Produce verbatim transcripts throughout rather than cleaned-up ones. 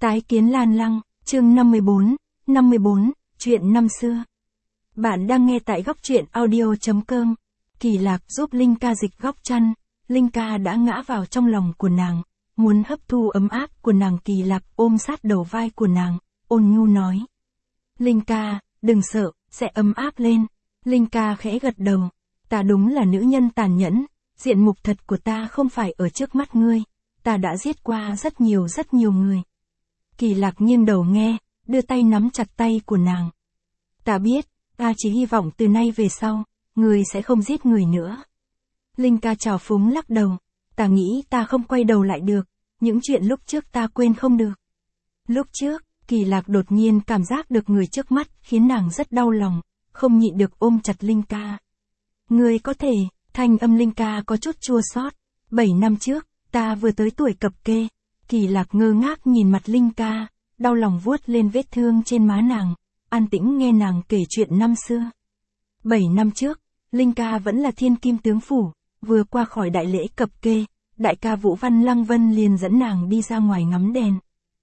Tái kiến Lan Lăng, chương năm mươi bốn, năm mươi bốn, chuyện năm xưa. Bạn đang nghe tại góc truyện audio.com. Kỳ Lạc giúp Linh Ca dịch góc chăn, Linh Ca đã ngã vào trong lòng của nàng, muốn hấp thu ấm áp của nàng. Kỳ Lạc ôm sát đầu vai của nàng, ôn nhu nói. Linh Ca, đừng sợ, sẽ ấm áp lên. Linh Ca khẽ gật đầu, ta đúng là nữ nhân tàn nhẫn, diện mục thật của ta không phải ở trước mắt ngươi, ta đã giết qua rất nhiều rất nhiều người. Kỳ Lạc nghiêng đầu nghe, đưa tay nắm chặt tay của nàng. Ta biết, ta chỉ hy vọng từ nay về sau, người sẽ không giết người nữa. Linh Ca trào phúng lắc đầu, ta nghĩ ta không quay đầu lại được, những chuyện lúc trước ta quên không được. Lúc trước, Kỳ Lạc đột nhiên cảm giác được người trước mắt khiến nàng rất đau lòng, không nhịn được ôm chặt Linh Ca. Ngươi có thể, thanh âm Linh Ca có chút chua xót. Bảy năm trước, ta vừa tới tuổi cập kê. Kỳ Lạc ngơ ngác nhìn mặt Linh Ca, đau lòng vuốt lên vết thương trên má nàng, an tĩnh nghe nàng kể chuyện năm xưa. Bảy năm trước, Linh Ca vẫn là thiên kim tướng phủ, vừa qua khỏi đại lễ cập kê, đại ca Vũ Văn Lăng Vân liền dẫn nàng đi ra ngoài ngắm đèn.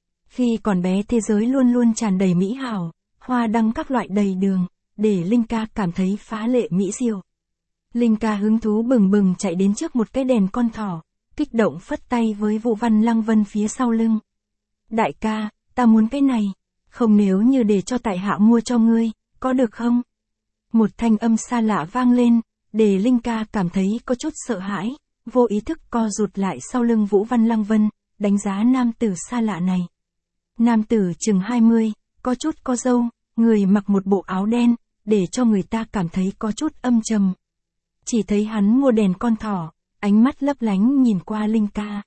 Khi còn bé thế giới luôn luôn tràn đầy mỹ hảo, hoa đăng các loại đầy đường, để Linh Ca cảm thấy phá lệ mỹ diệu. Linh Ca hứng thú bừng bừng chạy đến trước một cái đèn con thỏ, kích động phất tay với Vũ Văn Lăng Vân phía sau lưng. Đại ca, ta muốn cái này, không nếu như để cho tại hạ mua cho ngươi, có được không? Một thanh âm xa lạ vang lên, để Linh Ca cảm thấy có chút sợ hãi, vô ý thức co rụt lại sau lưng Vũ Văn Lăng Vân, đánh giá nam tử xa lạ này. Nam tử chừng hai mươi, có chút có râu, người mặc một bộ áo đen, để cho người ta cảm thấy có chút âm trầm. Chỉ thấy hắn mua đèn con thỏ, ánh mắt lấp lánh nhìn qua Linh Ca.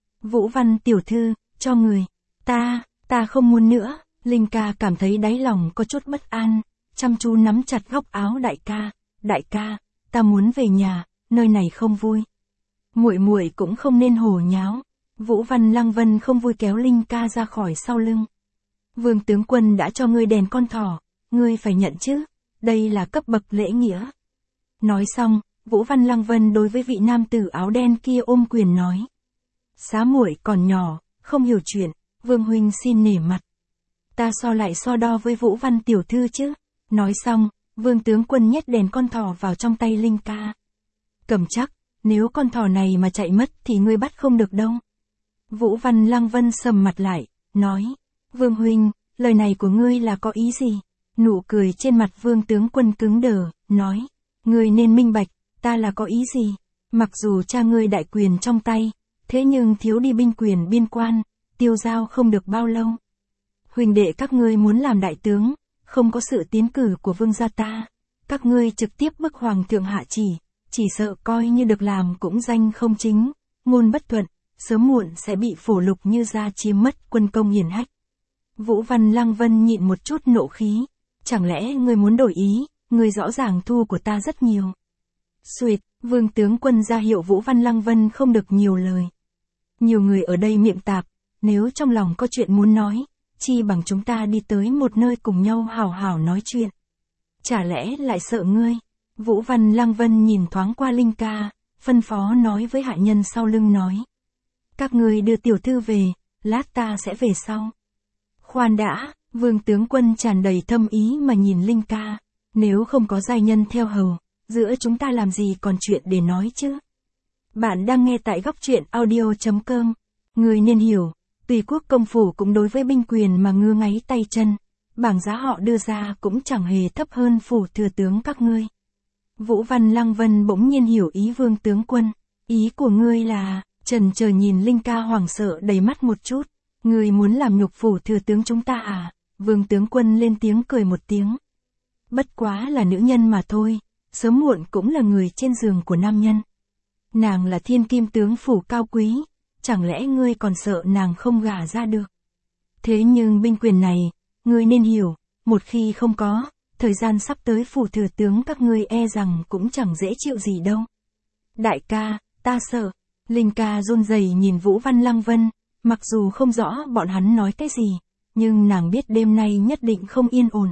Vũ Văn tiểu thư, cho người. Ta, ta không muốn nữa. Linh Ca cảm thấy đáy lòng có chút bất an, chăm chú nắm chặt góc áo đại ca. Đại ca, ta muốn về nhà, nơi này không vui. Muội muội cũng không nên hồ nháo. Vũ Văn Lăng Vân không vui kéo Linh Ca ra khỏi sau lưng. Vương tướng quân đã cho ngươi đèn con thỏ, ngươi phải nhận chứ, đây là cấp bậc lễ nghĩa. Nói xong, Vũ Văn Lăng Vân đối với vị nam tử áo đen kia ôm quyền nói. Xá muội còn nhỏ, không hiểu chuyện, Vương huynh xin nể mặt. Ta so lại so đo với Vũ Văn tiểu thư chứ. Nói xong, Vương tướng quân nhét đèn con thỏ vào trong tay Linh Ca. Cầm chắc, nếu con thỏ này mà chạy mất thì ngươi bắt không được đâu. Vũ Văn Lăng Vân sầm mặt lại, nói. Vương huynh, lời này của ngươi là có ý gì? Nụ cười trên mặt Vương tướng quân cứng đờ, nói. Ngươi nên minh bạch, ta là có ý gì? Mặc dù cha ngươi đại quyền trong tay, thế nhưng thiếu đi binh quyền biên quan, tiêu giao không được bao lâu. Huỳnh đệ các ngươi muốn làm đại tướng, không có sự tiến cử của vương gia ta, các ngươi trực tiếp bức hoàng thượng hạ chỉ, chỉ sợ coi như được làm cũng danh không chính, ngôn bất thuận, sớm muộn sẽ bị phổ lục như gia chiếm mất quân công hiển hách. Vũ Văn Lăng Vân nhịn một chút nộ khí, chẳng lẽ ngươi muốn đổi ý, ngươi rõ ràng thu của ta rất nhiều. Xuyệt, Vương tướng quân ra hiệu Vũ Văn Lăng Vân không được nhiều lời. Nhiều người ở đây miệng tạp, nếu trong lòng có chuyện muốn nói, chi bằng chúng ta đi tới một nơi cùng nhau hào hào nói chuyện. Chả lẽ lại sợ ngươi? Vũ Văn Lăng Vân nhìn thoáng qua Linh Ca, phân phó nói với hạ nhân sau lưng nói. Các ngươi đưa tiểu thư về, lát ta sẽ về sau. Khoan đã, Vương tướng quân tràn đầy thâm ý mà nhìn Linh Ca, nếu không có giai nhân theo hầu, giữa chúng ta làm gì còn chuyện để nói chứ? Bạn đang nghe tại góc truyện audio.com. Người nên hiểu, tùy quốc công phủ cũng đối với binh quyền mà ngứa ngáy tay chân, bảng giá họ đưa ra cũng chẳng hề thấp hơn phủ thừa tướng các ngươi. Vũ Văn Lăng Vân bỗng nhiên hiểu ý Vương tướng quân, ý của ngươi là, trần chờ nhìn Linh Ca hoảng sợ đầy mắt một chút, ngươi muốn làm nhục phủ thừa tướng chúng ta à? Vương tướng quân lên tiếng cười một tiếng. Bất quá là nữ nhân mà thôi, sớm muộn cũng là người trên giường của nam nhân. Nàng là thiên kim tướng phủ cao quý, chẳng lẽ ngươi còn sợ nàng không gả ra được? Thế nhưng binh quyền này, ngươi nên hiểu, một khi không có, thời gian sắp tới phủ thừa tướng các ngươi e rằng cũng chẳng dễ chịu gì đâu. Đại ca, ta sợ. Linh Ca run rẩy nhìn Vũ Văn Lăng Vân, mặc dù không rõ bọn hắn nói cái gì, nhưng nàng biết đêm nay nhất định không yên ổn.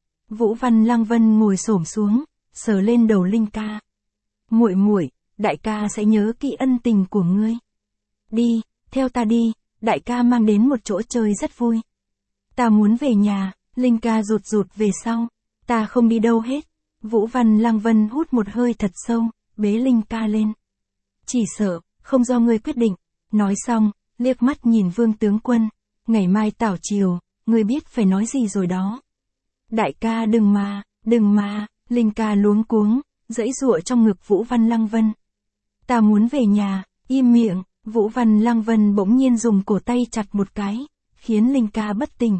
Vũ Văn Lăng Vân ngồi xổm xuống, sờ lên đầu Linh Ca. Muội muội, đại ca sẽ nhớ kỹ ân tình của ngươi. Đi, theo ta đi, đại ca mang đến một chỗ chơi rất vui. Ta muốn về nhà, Linh ca rụt rụt về sau. Ta không đi đâu hết. Vũ Văn Lăng Vân hút một hơi thật sâu, bế Linh ca lên. Chỉ sợ, không do ngươi quyết định. Nói xong, liếc mắt nhìn Vương tướng quân. Ngày mai tảo chiều, ngươi biết phải nói gì rồi đó. Đại ca đừng mà, đừng mà, Linh ca luống cuống, giãy giụa trong ngực Vũ Văn Lăng Vân. Ta muốn về nhà, im miệng. Vũ Văn Lăng Vân bỗng nhiên dùng cổ tay chặt một cái, khiến Linh ca bất tỉnh.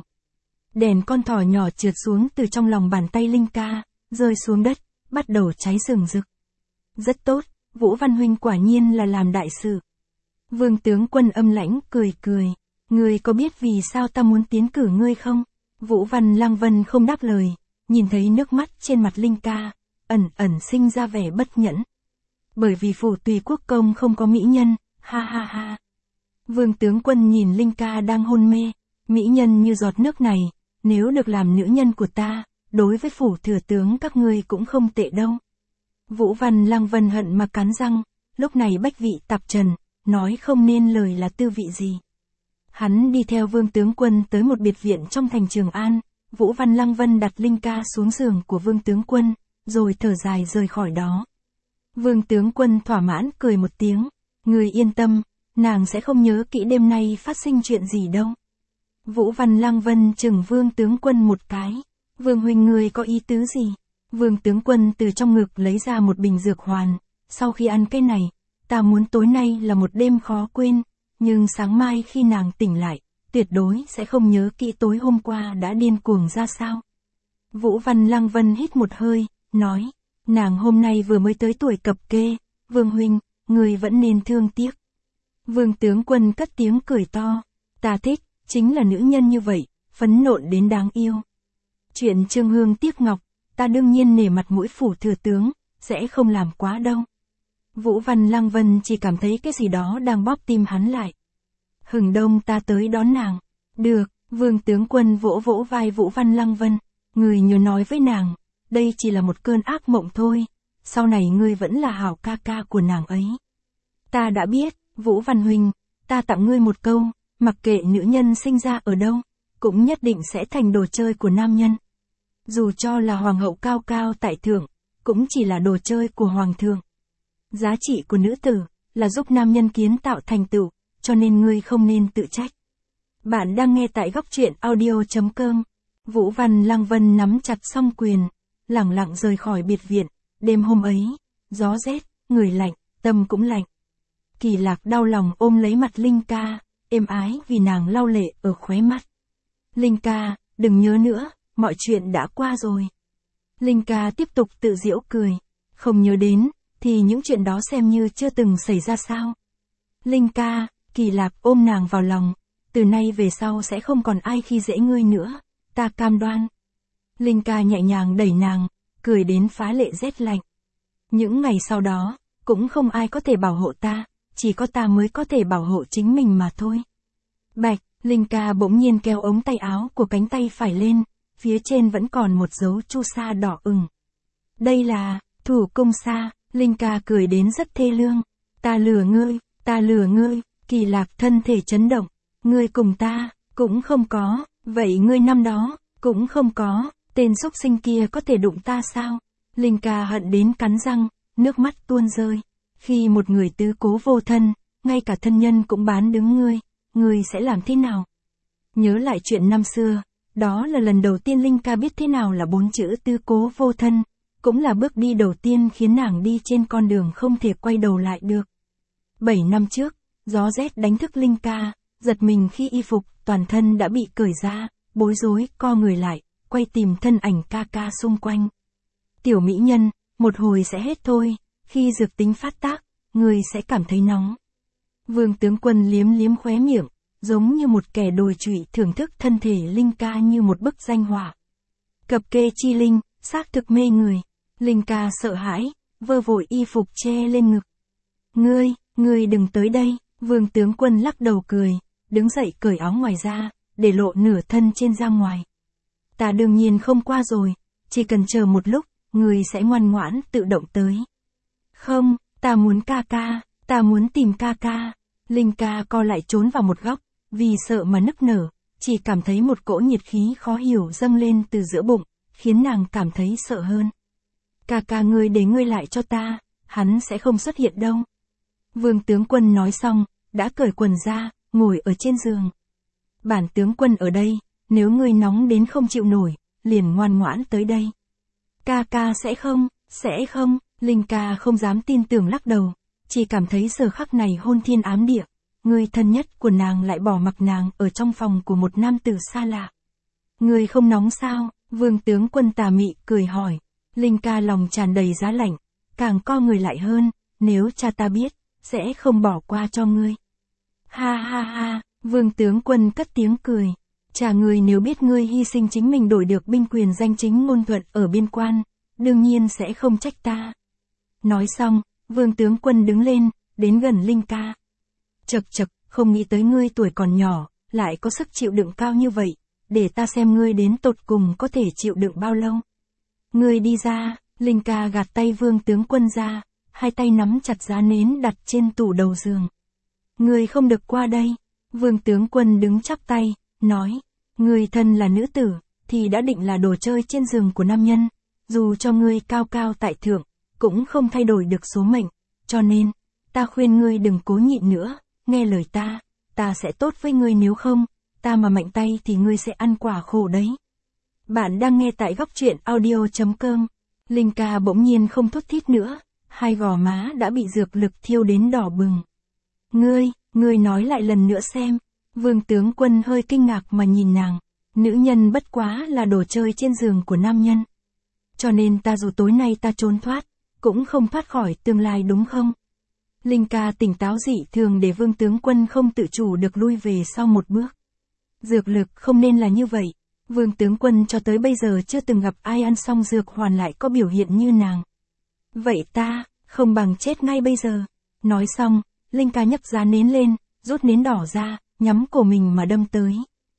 Đèn con thỏ nhỏ trượt xuống từ trong lòng bàn tay Linh ca, rơi xuống đất, bắt đầu cháy rừng rực. Rất tốt, Vũ Văn huynh quả nhiên là làm đại sự. Vương tướng quân âm lãnh cười cười, ngươi có biết vì sao ta muốn tiến cử ngươi không? Vũ Văn Lăng Vân không đáp lời, nhìn thấy nước mắt trên mặt Linh ca, ẩn ẩn sinh ra vẻ bất nhẫn. Bởi vì phủ tùy quốc công không có mỹ nhân, ha ha ha. Vương tướng quân nhìn Linh ca đang hôn mê, mỹ nhân như giọt nước này, nếu được làm nữ nhân của ta, đối với phủ thừa tướng các ngươi cũng không tệ đâu. Vũ Văn Lăng Vân hận mà cắn răng, lúc này bách vị tạp trần, nói không nên lời là tư vị gì. Hắn đi theo Vương tướng quân tới một biệt viện trong thành Trường An, Vũ Văn Lăng Vân đặt Linh ca xuống giường của Vương tướng quân, rồi thở dài rời khỏi đó. Vương tướng quân thỏa mãn cười một tiếng, người yên tâm, nàng sẽ không nhớ kỹ đêm nay phát sinh chuyện gì đâu. Vũ Văn Lăng Vân chừng Vương tướng quân một cái, Vương huynh người có ý tứ gì? Vương tướng quân từ trong ngực lấy ra một bình dược hoàn, sau khi ăn cái này, ta muốn tối nay là một đêm khó quên, nhưng sáng mai khi nàng tỉnh lại, tuyệt đối sẽ không nhớ kỹ tối hôm qua đã điên cuồng ra sao. Vũ Văn Lăng Vân hít một hơi, nói, nàng hôm nay vừa mới tới tuổi cập kê, Vương huynh, người vẫn nên thương tiếc. Vương tướng quân cất tiếng cười to, ta thích, chính là nữ nhân như vậy, phấn nộn đến đáng yêu. Chuyện Trương Hương tiếc ngọc, ta đương nhiên nể mặt mũi phủ thừa tướng, sẽ không làm quá đâu. Vũ Văn Lăng Vân chỉ cảm thấy cái gì đó đang bóp tim hắn lại. Hừng đông ta tới đón nàng. Được, Vương tướng quân vỗ vỗ vai Vũ Văn Lăng Vân, người nhớ nói với nàng, đây chỉ là một cơn ác mộng thôi, sau này ngươi vẫn là hảo ca ca của nàng ấy. Ta đã biết, Vũ Văn huynh, ta tặng ngươi một câu, mặc kệ nữ nhân sinh ra ở đâu, cũng nhất định sẽ thành đồ chơi của nam nhân. Dù cho là hoàng hậu cao cao tại thượng, cũng chỉ là đồ chơi của hoàng thượng. Giá trị của nữ tử, là giúp nam nhân kiến tạo thành tựu, cho nên ngươi không nên tự trách. Bạn đang nghe tại góc truyện audio chấm com. Vũ Văn Lăng Vân nắm chặt song quyền, lẳng lặng rời khỏi biệt viện. Đêm hôm ấy, gió rét, người lạnh, tâm cũng lạnh. Kỳ Lạc đau lòng ôm lấy mặt Linh ca, êm ái vì nàng lau lệ ở khóe mắt. Linh ca, đừng nhớ nữa, mọi chuyện đã qua rồi. Linh ca tiếp tục tự giễu cười, không nhớ đến, thì những chuyện đó xem như chưa từng xảy ra sao. Linh ca, Kỳ Lạc ôm nàng vào lòng, từ nay về sau sẽ không còn ai khi dễ ngươi nữa, ta cam đoan. Linh ca nhẹ nhàng đẩy nàng, cười đến phá lệ rét lạnh. Những ngày sau đó, cũng không ai có thể bảo hộ ta, chỉ có ta mới có thể bảo hộ chính mình mà thôi. Bạch, Linh ca bỗng nhiên kéo ống tay áo của cánh tay phải lên, phía trên vẫn còn một dấu chu sa đỏ ửng. Đây là, thủ cung sa, Linh ca cười đến rất thê lương. Ta lừa ngươi, ta lừa ngươi, Kỳ Lạc thân thể chấn động. Ngươi cùng ta, cũng không có, vậy ngươi năm đó, cũng không có, tên xúc sinh kia có thể đụng ta sao? Linh ca hận đến cắn răng, nước mắt tuôn rơi. Khi một người tứ cố vô thân, ngay cả thân nhân cũng bán đứng ngươi, ngươi sẽ làm thế nào? Nhớ lại chuyện năm xưa, đó là lần đầu tiên Linh ca biết thế nào là bốn chữ tứ cố vô thân, cũng là bước đi đầu tiên khiến nàng đi trên con đường không thể quay đầu lại được. Bảy năm trước, gió rét đánh thức Linh ca, giật mình khi y phục toàn thân đã bị cởi ra, bối rối co người lại, quay tìm thân ảnh ca ca xung quanh. Tiểu mỹ nhân, một hồi sẽ hết thôi, khi dược tính phát tác, người sẽ cảm thấy nóng. Vương tướng quân liếm liếm khóe miệng, giống như một kẻ đồi trụy thưởng thức thân thể Linh ca như một bức danh họa. Cập kê chi linh, xác thực mê người. Linh ca sợ hãi, vơ vội y phục che lên ngực. Ngươi, ngươi đừng tới đây, Vương tướng quân lắc đầu cười, đứng dậy cởi áo ngoài ra, để lộ nửa thân trên ra ngoài. Ta đương nhiên không qua rồi, chỉ cần chờ một lúc, ngươi sẽ ngoan ngoãn tự động tới. Không, ta muốn ca ca, ta muốn tìm ca ca. Linh ca co lại trốn vào một góc, vì sợ mà nức nở, chỉ cảm thấy một cỗ nhiệt khí khó hiểu dâng lên từ giữa bụng, khiến nàng cảm thấy sợ hơn. Ca ca ngươi để ngươi lại cho ta, hắn sẽ không xuất hiện đâu. Vương tướng quân nói xong, đã cởi quần ra, ngồi ở trên giường. Bản tướng quân ở đây, nếu ngươi nóng đến không chịu nổi, liền ngoan ngoãn tới đây. Ca ca sẽ không, sẽ không, Linh ca không dám tin tưởng lắc đầu, chỉ cảm thấy giờ khắc này hôn thiên ám địa, người thân nhất của nàng lại bỏ mặc nàng ở trong phòng của một nam tử xa lạ. Người không nóng sao? Vương tướng quân tà mị cười hỏi. Linh ca lòng tràn đầy giá lạnh, càng co người lại hơn, nếu cha ta biết, sẽ không bỏ qua cho ngươi. Ha ha ha, vương tướng quân cất tiếng cười. Cha ngươi nếu biết ngươi hy sinh chính mình đổi được binh quyền danh chính ngôn thuận ở biên quan, đương nhiên sẽ không trách ta. Nói xong, vương tướng quân đứng lên, đến gần Linh ca. Chậc chậc, không nghĩ tới ngươi tuổi còn nhỏ, lại có sức chịu đựng cao như vậy, để ta xem ngươi đến tột cùng có thể chịu đựng bao lâu. Ngươi đi ra, Linh ca gạt tay vương tướng quân ra, hai tay nắm chặt giá nến đặt trên tủ đầu giường. Ngươi không được qua đây, vương tướng quân đứng chắp tay, nói, ngươi thân là nữ tử, thì đã định là đồ chơi trên giường của nam nhân, dù cho ngươi cao cao tại thượng, cũng không thay đổi được số mệnh, cho nên, ta khuyên ngươi đừng cố nhịn nữa, nghe lời ta, ta sẽ tốt với ngươi nếu không, ta mà mạnh tay thì ngươi sẽ ăn quả khổ đấy. Bạn đang nghe tại góc truyện audio chấm com. Linh ca bỗng nhiên không thút thít nữa, hai gò má đã bị dược lực thiêu đến đỏ bừng. Ngươi, ngươi nói lại lần nữa xem. Vương tướng quân hơi kinh ngạc mà nhìn nàng. Nữ nhân bất quá là đồ chơi trên giường của nam nhân. Cho nên ta dù tối nay ta trốn thoát, cũng không thoát khỏi tương lai đúng không? Linh ca tỉnh táo dị thường để vương tướng quân không tự chủ được lui về sau một bước. Dược lực không nên là như vậy. Vương tướng quân cho tới bây giờ chưa từng gặp ai ăn xong dược hoàn lại có biểu hiện như nàng. Vậy ta, không bằng chết ngay bây giờ. Nói xong, Linh ca nhấc giá nến lên, rút nến đỏ ra, nhắm cổ mình mà đâm tới.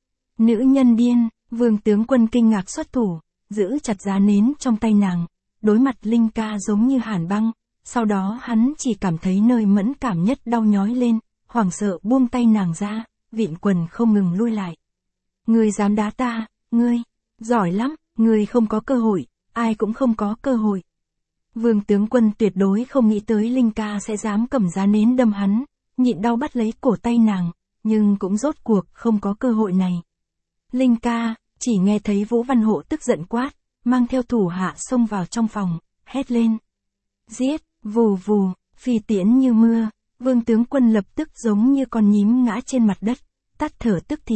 Nữ nhân điên, vương tướng quân kinh ngạc xuất thủ, giữ chặt giá nến trong tay nàng, đối mặt Linh ca giống như hàn băng, sau đó hắn chỉ cảm thấy nơi mẫn cảm nhất đau nhói lên, hoảng sợ buông tay nàng ra, vịn quần không ngừng lui lại. Ngươi dám đá ta, ngươi, giỏi lắm, ngươi không có cơ hội, ai cũng không có cơ hội. Vương tướng quân tuyệt đối không nghĩ tới Linh ca sẽ dám cầm giá nến đâm hắn, nhịn đau bắt lấy cổ tay nàng, nhưng cũng rốt cuộc không có cơ hội này. Linh ca, chỉ nghe thấy Vũ Văn Hộ tức giận quát, mang theo thủ hạ xông vào trong phòng, hét lên. Giết, vù vù, phi tiễn như mưa, vương tướng quân lập tức giống như con nhím ngã trên mặt đất, tắt thở tức thì.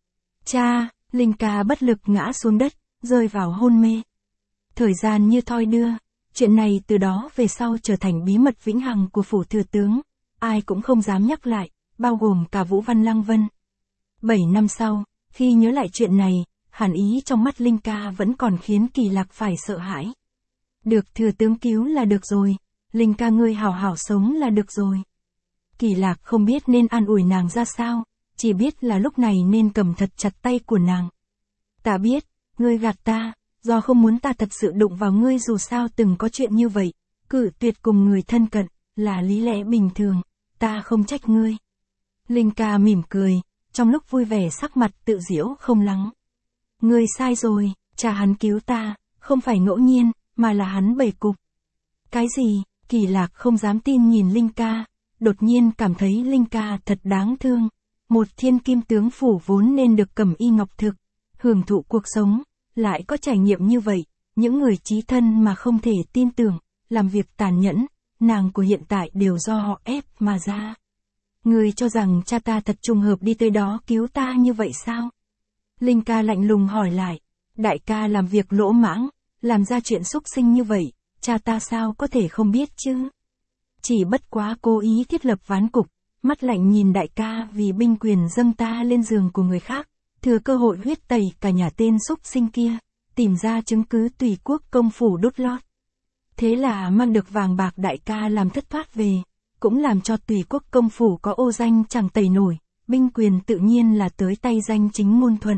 Cha, Linh ca bất lực ngã xuống đất, rơi vào hôn mê. Thời gian như thoi đưa, chuyện này từ đó về sau trở thành bí mật vĩnh hằng của phủ thừa tướng, ai cũng không dám nhắc lại, bao gồm cả Vũ Văn Lăng Vân. Bảy năm sau, khi nhớ lại chuyện này, hàn ý trong mắt Linh ca vẫn còn khiến Kỳ Lạc phải sợ hãi. Được thừa tướng cứu là được rồi, Linh ca ngươi hảo hảo sống là được rồi. Kỳ Lạc không biết nên an ủi nàng ra sao, chỉ biết là lúc này nên cầm thật chặt tay của nàng. Ta biết, ngươi gạt ta, do không muốn ta thật sự đụng vào ngươi dù sao từng có chuyện như vậy, cử tuyệt cùng người thân cận, là lý lẽ bình thường, ta không trách ngươi. Linh ca mỉm cười, trong lúc vui vẻ sắc mặt tự giễu không lắng. Ngươi sai rồi, cha hắn cứu ta, không phải ngẫu nhiên, mà là hắn bày cục. Cái gì? Kỳ Lạc không dám tin nhìn Linh ca, đột nhiên cảm thấy Linh ca thật đáng thương. Một thiên kim tướng phủ vốn nên được cẩm y ngọc thực, hưởng thụ cuộc sống, lại có trải nghiệm như vậy, những người chí thân mà không thể tin tưởng, làm việc tàn nhẫn, nàng của hiện tại đều do họ ép mà ra. Ngươi cho rằng cha ta thật trùng hợp đi tới đó cứu ta như vậy sao? Linh ca lạnh lùng hỏi lại, đại ca làm việc lỗ mãng, làm ra chuyện xúc sinh như vậy, cha ta sao có thể không biết chứ? Chỉ bất quá cố ý thiết lập ván cục, mắt lạnh nhìn đại ca vì binh quyền dâng ta lên giường của người khác, thừa cơ hội huyết tẩy cả nhà tên xúc sinh kia, tìm ra chứng cứ tùy quốc công phủ đốt lót. Thế là mang được vàng bạc đại ca làm thất thoát về, cũng làm cho tùy quốc công phủ có ô danh chẳng tẩy nổi, binh quyền tự nhiên là tới tay danh chính ngôn thuận.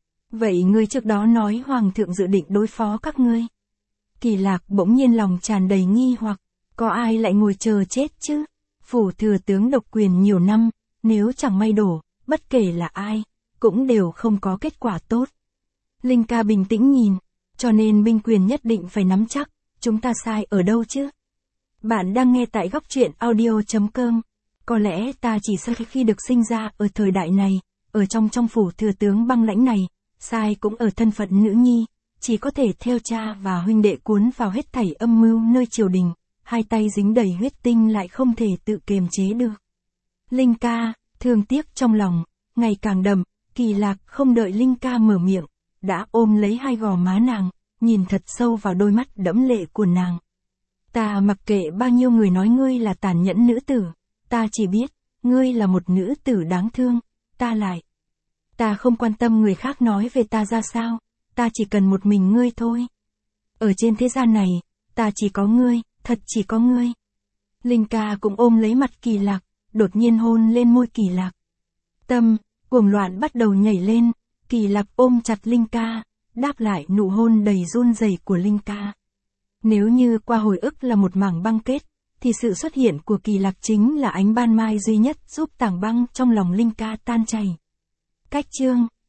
Vậy ngươi trước đó nói hoàng thượng dự định đối phó các ngươi. Kỳ Lạc bỗng nhiên lòng tràn đầy nghi hoặc, có ai lại ngồi chờ chết chứ? Phủ thừa tướng độc quyền nhiều năm, nếu chẳng may đổ, bất kể là ai, cũng đều không có kết quả tốt. Linh ca bình tĩnh nhìn, cho nên binh quyền nhất định phải nắm chắc, chúng ta sai ở đâu chứ? Bạn đang nghe tại góc truyện audio.com. Có lẽ ta chỉ sai khi được sinh ra ở thời đại này, ở trong trong phủ thừa tướng băng lãnh này, sai cũng ở thân phận nữ nhi, chỉ có thể theo cha và huynh đệ cuốn vào hết thảy âm mưu nơi triều đình, hai tay dính đầy huyết tinh lại không thể tự kiềm chế được. Linh ca, thương tiếc trong lòng, ngày càng đậm, Kỳ Lạc không đợi Linh ca mở miệng, đã ôm lấy hai gò má nàng, nhìn thật sâu vào đôi mắt đẫm lệ của nàng. Ta mặc kệ bao nhiêu người nói ngươi là tàn nhẫn nữ tử, ta chỉ biết, ngươi là một nữ tử đáng thương, ta lại. Ta không quan tâm người khác nói về ta ra sao, ta chỉ cần một mình ngươi thôi. Ở trên thế gian này, ta chỉ có ngươi, thật chỉ có ngươi. Linh ca cũng ôm lấy mặt Kỳ Lạc, đột nhiên hôn lên môi Kỳ Lạc. Tâm, cuồng loạn bắt đầu nhảy lên, Kỳ Lạc ôm chặt Linh ca, đáp lại nụ hôn đầy run rẩy của Linh ca. Nếu như qua hồi ức là một mảng băng kết, thì sự xuất hiện của Kỳ Lạc chính là ánh ban mai duy nhất giúp tảng băng trong lòng Linh ca tan chảy. Cách chương